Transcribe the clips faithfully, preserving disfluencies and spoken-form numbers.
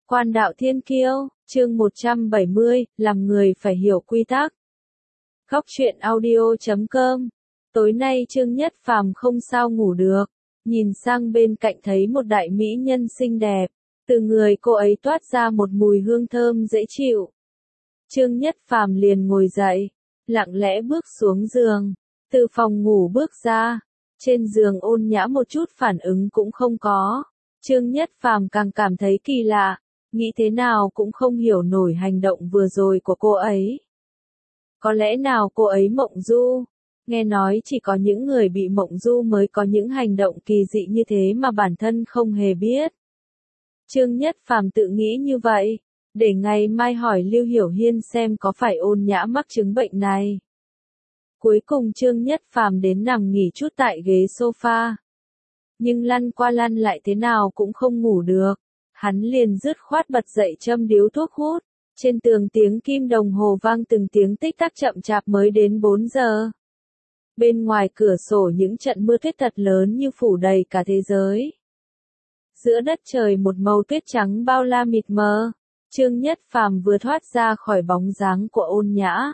Quan đạo thiên kiêu, chương một trăm bảy mươi, làm người phải hiểu quy tắc. Góc truyện audio chấm com. Tối nay Trương Nhất Phàm không sao ngủ được, nhìn sang bên cạnh thấy một đại mỹ nhân xinh đẹp, từ người cô ấy toát ra một mùi hương thơm dễ chịu. Trương Nhất Phàm liền ngồi dậy, lặng lẽ bước xuống giường, từ phòng ngủ bước ra, trên giường Ôn Nhã một chút phản ứng cũng không có. Trương Nhất Phàm càng cảm thấy kỳ lạ, nghĩ thế nào cũng không hiểu nổi hành động vừa rồi của cô ấy. Có lẽ nào cô ấy mộng du? Nghe nói chỉ có những người bị mộng du mới có những hành động kỳ dị như thế mà bản thân không hề biết. Trương Nhất Phàm tự nghĩ như vậy, để ngày mai hỏi Lưu Hiểu Hiên xem có phải Ôn Nhã mắc chứng bệnh này. Cuối cùng Trương Nhất Phàm đến nằm nghỉ chút tại ghế sofa. Nhưng lăn qua lăn lại thế nào cũng không ngủ được. Hắn liền dứt khoát bật dậy châm điếu thuốc hút. Trên tường tiếng kim đồng hồ vang từng tiếng tích tắc chậm chạp mới đến bốn giờ. Bên ngoài cửa sổ những trận mưa tuyết thật lớn như phủ đầy cả thế giới. Giữa đất trời một màu tuyết trắng bao la mịt mờ. Trương Nhất Phàm vừa thoát ra khỏi bóng dáng của Ôn Nhã.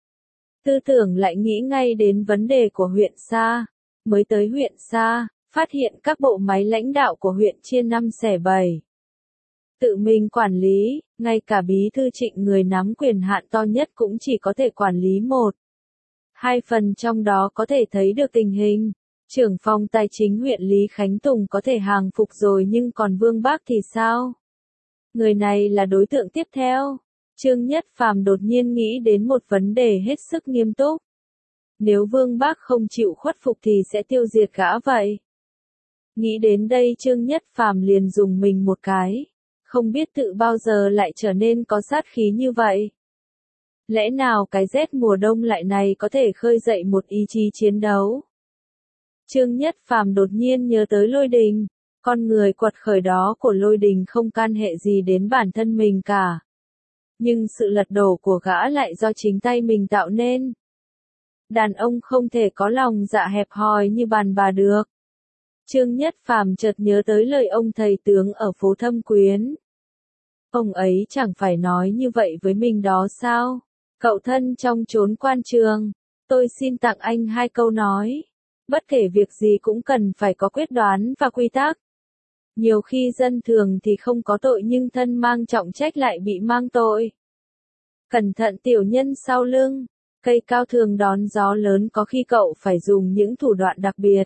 Tư tưởng lại nghĩ ngay đến vấn đề của huyện Sa. Mới tới huyện Sa, phát hiện các bộ máy lãnh đạo của huyện chia năm xẻ bảy. Tự mình quản lý, ngay cả bí thư Trịnh người nắm quyền hạn to nhất cũng chỉ có thể quản lý một. Hai phần trong đó có thể thấy được tình hình. Trưởng phòng tài chính huyện Lý Khánh Tùng có thể hàng phục rồi nhưng còn Vương Bác thì sao? Người này là đối tượng tiếp theo. Trương Nhất Phàm đột nhiên nghĩ đến một vấn đề hết sức nghiêm túc. Nếu Vương Bác không chịu khuất phục thì sẽ tiêu diệt gã vậy. Nghĩ đến đây Trương Nhất Phàm liền dùng mình một cái. Không biết tự bao giờ lại trở nên có sát khí như vậy. Lẽ nào cái rét mùa đông lại này có thể khơi dậy một ý chí chiến đấu? Trương Nhất Phàm đột nhiên nhớ tới Lôi Đình. Con người quật khởi đó của Lôi Đình không can hệ gì đến bản thân mình cả. Nhưng sự lật đổ của gã lại do chính tay mình tạo nên. Đàn ông không thể có lòng dạ hẹp hòi như đàn bà được. Trương Nhất Phàm chợt nhớ tới lời ông thầy tướng ở phố Thâm Quyến. Ông ấy chẳng phải nói như vậy với mình đó sao? Cậu thân trong chốn quan trường, tôi xin tặng anh hai câu nói. Bất kể việc gì cũng cần phải có quyết đoán và quy tắc. Nhiều khi dân thường thì không có tội nhưng thân mang trọng trách lại bị mang tội. Cẩn thận tiểu nhân sau lưng, cây cao thường đón gió lớn, có khi cậu phải dùng những thủ đoạn đặc biệt.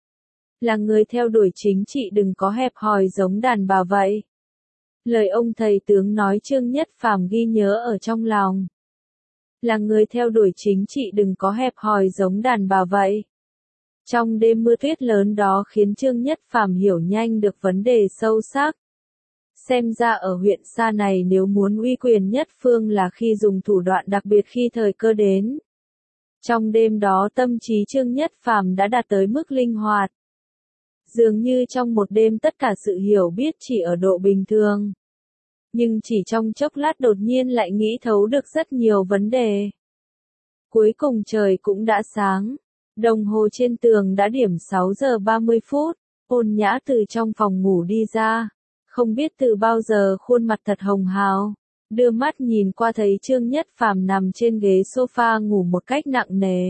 Là người theo đuổi chính trị đừng có hẹp hòi giống đàn bà vậy. Lời ông thầy tướng nói Trương Nhất Phàm ghi nhớ ở trong lòng. Là người theo đuổi chính trị đừng có hẹp hòi giống đàn bà vậy. Trong đêm mưa tuyết lớn đó khiến Trương Nhất Phàm hiểu nhanh được vấn đề sâu sắc. Xem ra ở huyện Sa này nếu muốn uy quyền nhất phương là khi dùng thủ đoạn đặc biệt khi thời cơ đến. Trong đêm đó tâm trí Trương Nhất Phàm đã đạt tới mức linh hoạt. Dường như trong một đêm tất cả sự hiểu biết chỉ ở độ bình thường. Nhưng chỉ trong chốc lát đột nhiên lại nghĩ thấu được rất nhiều vấn đề. Cuối cùng trời cũng đã sáng. Đồng hồ trên tường đã điểm sáu giờ ba mươi phút. Ôn Nhã từ trong phòng ngủ đi ra. Không biết từ bao giờ khuôn mặt thật hồng hào. Đưa mắt nhìn qua thấy Trương Nhất Phàm nằm trên ghế sofa ngủ một cách nặng nề.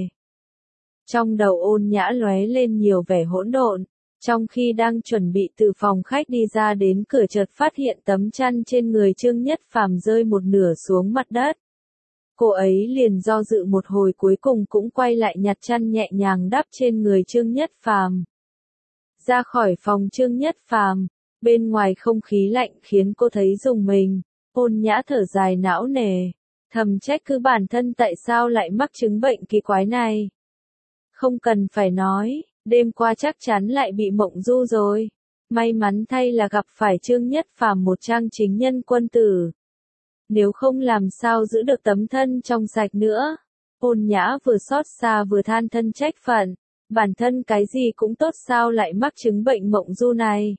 Trong đầu Ôn Nhã lóe lên nhiều vẻ hỗn độn. Trong khi đang chuẩn bị từ phòng khách đi ra đến cửa chợt phát hiện tấm chăn trên người Trương Nhất Phàm rơi một nửa xuống mặt đất. Cô ấy liền do dự một hồi cuối cùng cũng quay lại nhặt chăn nhẹ nhàng đắp trên người Trương Nhất Phàm. Ra khỏi phòng Trương Nhất Phàm, bên ngoài không khí lạnh khiến cô thấy rùng mình. Ôn Nhã thở dài não nề, thầm trách cứ bản thân tại sao lại mắc chứng bệnh kỳ quái này. Không cần phải nói. Đêm qua chắc chắn lại bị mộng du rồi. May mắn thay là gặp phải Trương Nhất Phàm một trang chính nhân quân tử. Nếu không làm sao giữ được tấm thân trong sạch nữa. Ôn Nhã vừa xót xa vừa than thân trách phận. Bản thân cái gì cũng tốt sao lại mắc chứng bệnh mộng du này.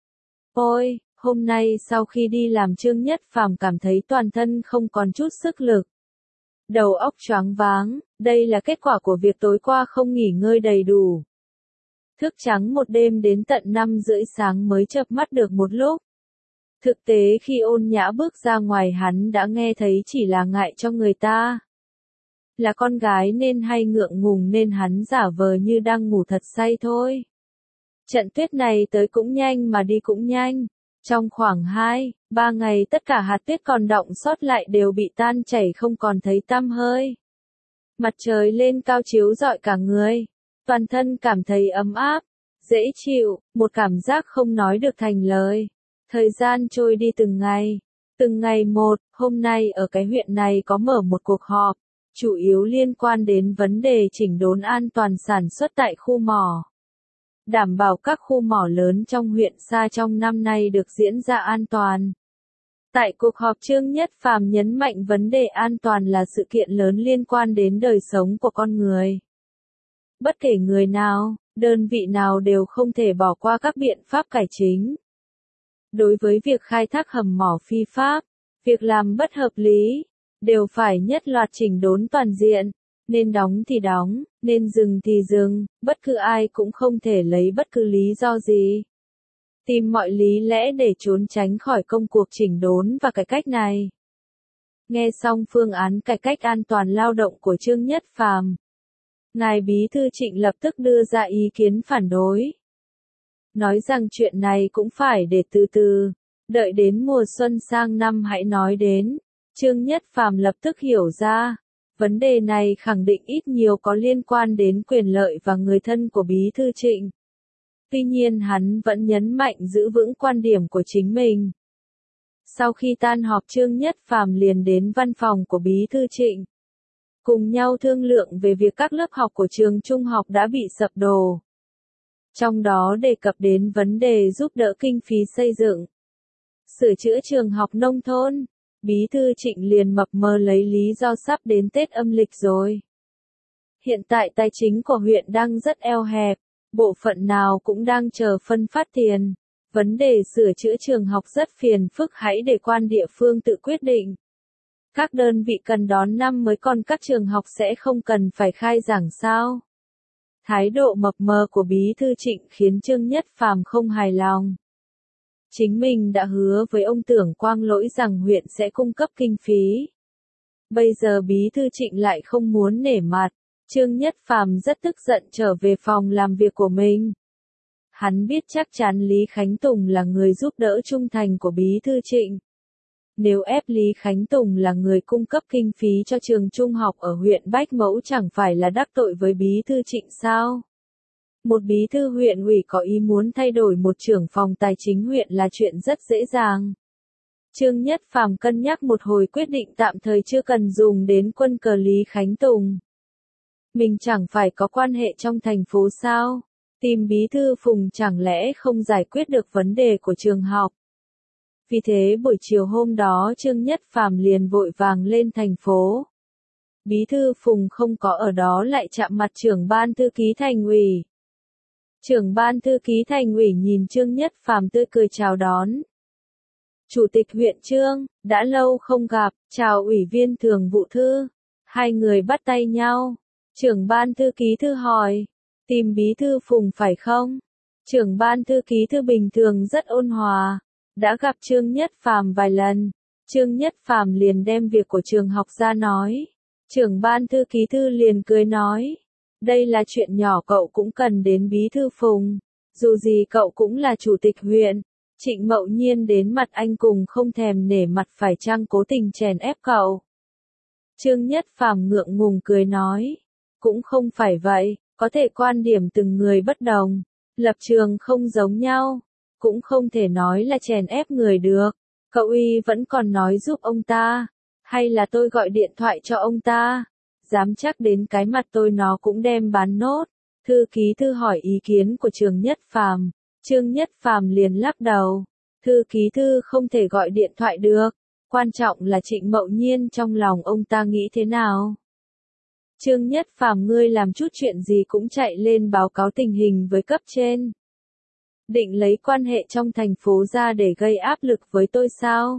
Ôi, hôm nay sau khi đi làm Trương Nhất Phàm cảm thấy toàn thân không còn chút sức lực. Đầu óc choáng váng, đây là kết quả của việc tối qua không nghỉ ngơi đầy đủ. Thức trắng một đêm đến tận năm rưỡi sáng mới chợp mắt được một lúc. Thực tế khi Ôn Nhã bước ra ngoài hắn đã nghe thấy chỉ là ngại cho người ta. Là con gái nên hay ngượng ngùng nên hắn giả vờ như đang ngủ thật say thôi. Trận tuyết này tới cũng nhanh mà đi cũng nhanh. Trong khoảng hai, ba ngày tất cả hạt tuyết còn đọng sót lại đều bị tan chảy không còn thấy tăm hơi. Mặt trời lên cao chiếu rọi cả người. Toàn thân cảm thấy ấm áp, dễ chịu, một cảm giác không nói được thành lời. Thời gian trôi đi từng ngày. Từng ngày một, hôm nay ở cái huyện này có mở một cuộc họp, chủ yếu liên quan đến vấn đề chỉnh đốn an toàn sản xuất tại khu mỏ. Đảm bảo các khu mỏ lớn trong huyện Sa trong năm nay được diễn ra an toàn. Tại cuộc họp Trương Nhất Phàm nhấn mạnh vấn đề an toàn là sự kiện lớn liên quan đến đời sống của con người. Bất kể người nào, đơn vị nào đều không thể bỏ qua các biện pháp cải chính. Đối với việc khai thác hầm mỏ phi pháp, việc làm bất hợp lý, đều phải nhất loạt chỉnh đốn toàn diện, nên đóng thì đóng, nên dừng thì dừng, bất cứ ai cũng không thể lấy bất cứ lý do gì. Tìm mọi lý lẽ để trốn tránh khỏi công cuộc chỉnh đốn và cải cách này. Nghe xong phương án cải cách an toàn lao động của Trương Nhất Phàm, Ngài Bí thư Trịnh lập tức đưa ra ý kiến phản đối. Nói rằng chuyện này cũng phải để từ từ, đợi đến mùa xuân sang năm hãy nói đến. Trương Nhất Phàm lập tức hiểu ra, vấn đề này khẳng định ít nhiều có liên quan đến quyền lợi và người thân của Bí thư Trịnh. Tuy nhiên hắn vẫn nhấn mạnh giữ vững quan điểm của chính mình. Sau khi tan họp Trương Nhất Phàm liền đến văn phòng của Bí thư Trịnh. Cùng nhau thương lượng về việc các lớp học của trường trung học đã bị sập đổ. Trong đó đề cập đến vấn đề giúp đỡ kinh phí xây dựng, sửa chữa trường học nông thôn. Bí thư Trịnh liền mập mờ lấy lý do sắp đến Tết âm lịch rồi. Hiện tại tài chính của huyện đang rất eo hẹp, bộ phận nào cũng đang chờ phân phát tiền. Vấn đề sửa chữa trường học rất phiền phức, hãy để quan địa phương tự quyết định. Các đơn vị cần đón năm mới còn các trường học sẽ không cần phải khai giảng sao? Thái độ mập mờ của Bí thư Trịnh khiến Trương Nhất Phàm không hài lòng. Chính mình đã hứa với ông Tưởng Quang Lỗi rằng huyện sẽ cung cấp kinh phí. Bây giờ Bí thư Trịnh lại không muốn nể mặt. Trương Nhất Phàm rất tức giận trở về phòng làm việc của mình. Hắn biết chắc chắn Lý Khánh Tùng là người giúp đỡ trung thành của Bí thư Trịnh. Nếu ép Lý Khánh Tùng là người cung cấp kinh phí cho trường trung học ở huyện Bách Mẫu chẳng phải là đắc tội với Bí thư Trịnh sao? Một bí thư huyện ủy có ý muốn thay đổi một trưởng phòng tài chính huyện là chuyện rất dễ dàng. Trương Nhất Phàm cân nhắc một hồi quyết định tạm thời chưa cần dùng đến quân cờ Lý Khánh Tùng. Mình chẳng phải có quan hệ trong thành phố sao? Tìm bí thư Phùng chẳng lẽ không giải quyết được vấn đề của trường học? Vì thế buổi chiều hôm đó Trương Nhất Phàm liền vội vàng lên thành phố. Bí thư Phùng không có ở đó lại chạm mặt trưởng ban thư ký thành ủy. Trưởng ban thư ký thành ủy nhìn Trương Nhất Phàm tươi cười chào đón. Chủ tịch huyện Trương, đã lâu không gặp, chào ủy viên thường vụ thư. Hai người bắt tay nhau. Trưởng ban thư ký thư hỏi, tìm bí thư Phùng phải không? Trưởng ban thư ký thư bình thường rất ôn hòa, đã gặp Trương Nhất Phàm vài lần. Trương Nhất Phàm liền đem việc của trường học ra nói. Trưởng ban thư ký thư liền cười nói, đây là chuyện nhỏ cậu cũng cần đến bí thư Phùng, dù gì cậu cũng là chủ tịch huyện. Trịnh Mậu Nhiên đến mặt anh cùng không thèm nể mặt phải chăng cố tình chèn ép cậu. Trương Nhất Phàm ngượng ngùng cười nói, cũng không phải vậy, có thể quan điểm từng người bất đồng, lập trường không giống nhau, cũng không thể nói là chèn ép người được. Cậu y vẫn còn nói giúp ông ta, hay là tôi gọi điện thoại cho ông ta, dám chắc đến cái mặt tôi nó cũng đem bán nốt. Thư ký thư hỏi ý kiến của Trương Nhất Phàm, Trương Nhất Phàm liền lắc đầu, thư ký thư không thể gọi điện thoại được, quan trọng là Trịnh Mậu Nhiên trong lòng ông ta nghĩ thế nào. Trương Nhất Phàm ngươi làm chút chuyện gì cũng chạy lên báo cáo tình hình với cấp trên. Định lấy quan hệ trong thành phố ra để gây áp lực với tôi sao?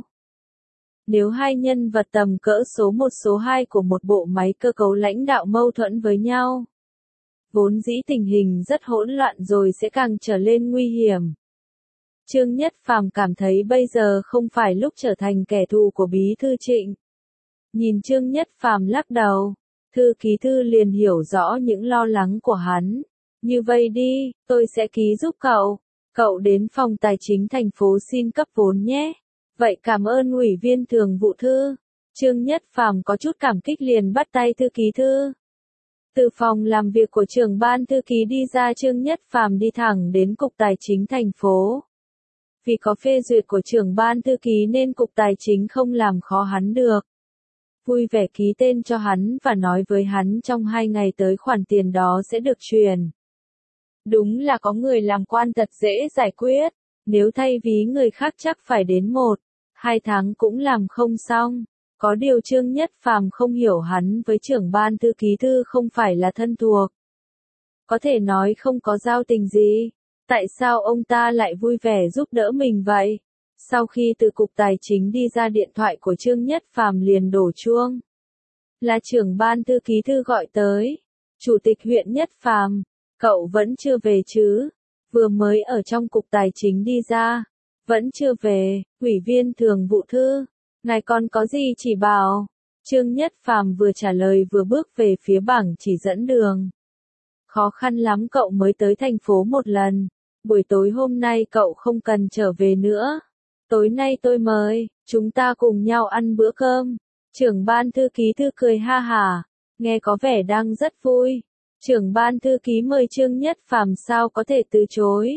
Nếu hai nhân vật tầm cỡ số một số hai của một bộ máy cơ cấu lãnh đạo mâu thuẫn với nhau, vốn dĩ tình hình rất hỗn loạn rồi sẽ càng trở lên nguy hiểm. Trương Nhất Phàm cảm thấy bây giờ không phải lúc trở thành kẻ thù của Bí thư Trịnh. Nhìn Trương Nhất Phàm lắc đầu, thư ký thư liền hiểu rõ những lo lắng của hắn. Như vậy đi, tôi sẽ ký giúp cậu. Cậu đến phòng tài chính thành phố xin cấp vốn nhé. Vậy cảm ơn ủy viên thường vụ thư. Trương Nhất Phàm có chút cảm kích liền bắt tay thư ký thư. Từ phòng làm việc của trưởng ban thư ký đi ra, Trương Nhất Phàm đi thẳng đến cục tài chính thành phố. Vì có phê duyệt của trưởng ban thư ký nên cục tài chính không làm khó hắn được. Vui vẻ ký tên cho hắn và nói với hắn trong hai ngày tới khoản tiền đó sẽ được truyền. Đúng là có người làm quan thật dễ giải quyết, nếu thay ví người khác chắc phải đến một, hai tháng cũng làm không xong. Có điều Trương Nhất Phàm không hiểu hắn với trưởng ban thư ký thư không phải là thân thuộc. Có thể nói không có giao tình gì. Tại sao ông ta lại vui vẻ giúp đỡ mình vậy? Sau khi từ cục tài chính đi ra, điện thoại của Trương Nhất Phàm liền đổ chuông. Là trưởng ban thư ký thư gọi tới. Chủ tịch huyện Nhất Phàm, cậu vẫn chưa về chứ? Vừa mới ở trong cục tài chính đi ra. Vẫn chưa về, ủy viên thường vụ thư. Ngài còn có gì chỉ bảo? Trương Nhất Phàm vừa trả lời vừa bước về phía bảng chỉ dẫn đường. Khó khăn lắm cậu mới tới thành phố một lần. Buổi tối hôm nay cậu không cần trở về nữa. Tối nay tôi mời, chúng ta cùng nhau ăn bữa cơm. Trưởng ban thư ký thư cười ha hả, nghe có vẻ đang rất vui. Trưởng ban thư ký mời Trương Nhất Phàm sao có thể từ chối.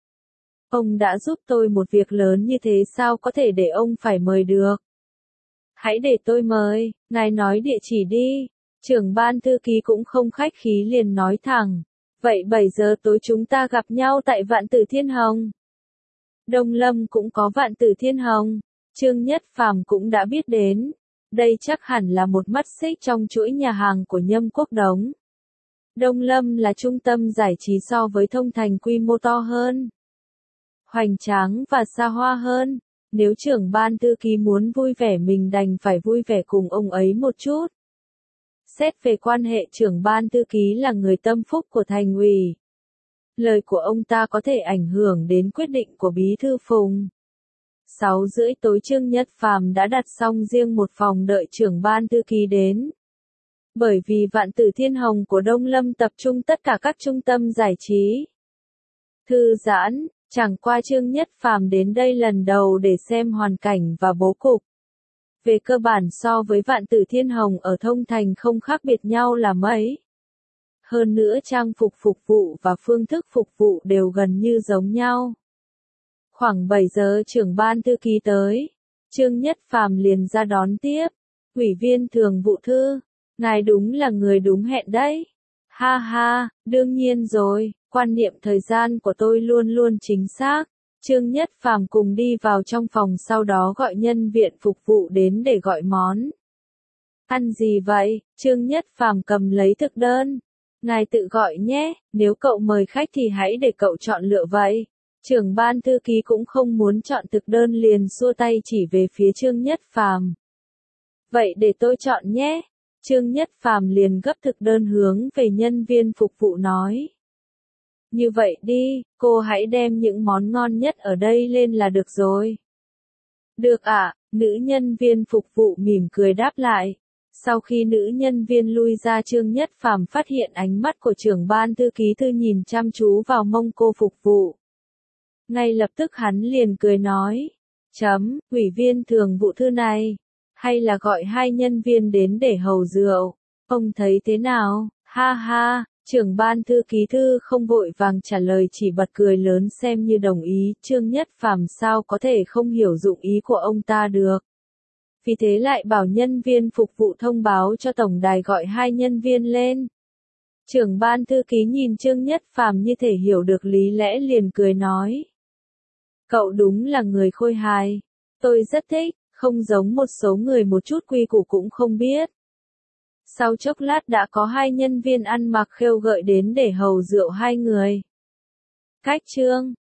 Ông đã giúp tôi một việc lớn như thế sao có thể để ông phải mời được. Hãy để tôi mời, ngài nói địa chỉ đi. Trưởng ban thư ký cũng không khách khí liền nói thẳng. Vậy bảy giờ tối chúng ta gặp nhau tại Vạn Tử Thiên Hồng. Đông Lâm cũng có Vạn Tử Thiên Hồng. Trương Nhất Phàm cũng đã biết đến. Đây chắc hẳn là một mắt xích trong chuỗi nhà hàng của Nhâm Quốc Đống. Đông Lâm là trung tâm giải trí so với Thông Thành quy mô to hơn, hoành tráng và xa hoa hơn. Nếu trưởng ban thư ký muốn vui vẻ mình đành phải vui vẻ cùng ông ấy một chút. Xét về quan hệ, trưởng ban thư ký là người tâm phúc của thành ủy. Lời của ông ta có thể ảnh hưởng đến quyết định của Bí thư Phùng. Sáu rưỡi tối Trương Nhất Phàm đã đặt xong riêng một phòng đợi trưởng ban thư ký đến. Bởi vì Vạn Tử Thiên Hồng của Đông Lâm tập trung tất cả các trung tâm giải trí, thư giãn, chẳng qua Trương Nhất Phàm đến đây lần đầu để xem hoàn cảnh và bố cục. Về cơ bản so với Vạn Tử Thiên Hồng ở Thông Thành không khác biệt nhau là mấy. Hơn nữa trang phục phục vụ và phương thức phục vụ đều gần như giống nhau. Khoảng bảy giờ trưởng ban thư ký tới, Trương Nhất Phàm liền ra đón tiếp. Ủy viên thường vụ thư, ngài đúng là người đúng hẹn đấy. Ha ha, đương nhiên rồi, quan niệm thời gian của tôi luôn luôn chính xác. Trương Nhất Phàm cùng đi vào trong phòng, sau đó gọi nhân viên phục vụ đến để gọi món. Ăn gì vậy? Trương Nhất Phàm cầm lấy thực đơn. Ngài tự gọi nhé, nếu cậu mời khách thì hãy để cậu chọn lựa vậy. Trưởng ban thư ký cũng không muốn chọn thực đơn liền xua tay chỉ về phía Trương Nhất Phàm. Vậy để tôi chọn nhé. Trương Nhất Phàm liền gấp thực đơn hướng về nhân viên phục vụ nói. Như vậy đi, cô hãy đem những món ngon nhất ở đây lên là được rồi. Được ạ, à, nữ nhân viên phục vụ mỉm cười đáp lại. Sau khi nữ nhân viên lui ra, Trương Nhất Phàm phát hiện ánh mắt của trưởng ban thư ký thư nhìn chăm chú vào mông cô phục vụ. Ngay lập tức hắn liền cười nói. Chấm, ủy viên thường vụ thư này. Hay là gọi hai nhân viên đến để hầu rượu. Ông thấy thế nào? Ha ha. Trưởng ban thư ký thư không vội vàng trả lời, chỉ bật cười lớn xem như đồng ý. Trương Nhất Phàm sao có thể không hiểu dụng ý của ông ta được. Vì thế lại bảo nhân viên phục vụ thông báo cho tổng đài gọi hai nhân viên lên. Trưởng ban thư ký nhìn Trương Nhất Phàm như thể hiểu được lý lẽ liền cười nói. Cậu đúng là người khôi hài. Tôi rất thích, không giống một số người một chút quy củ cũng không biết. Sau chốc lát đã có hai nhân viên ăn mặc khêu gợi đến để hầu rượu hai người. Cách Trương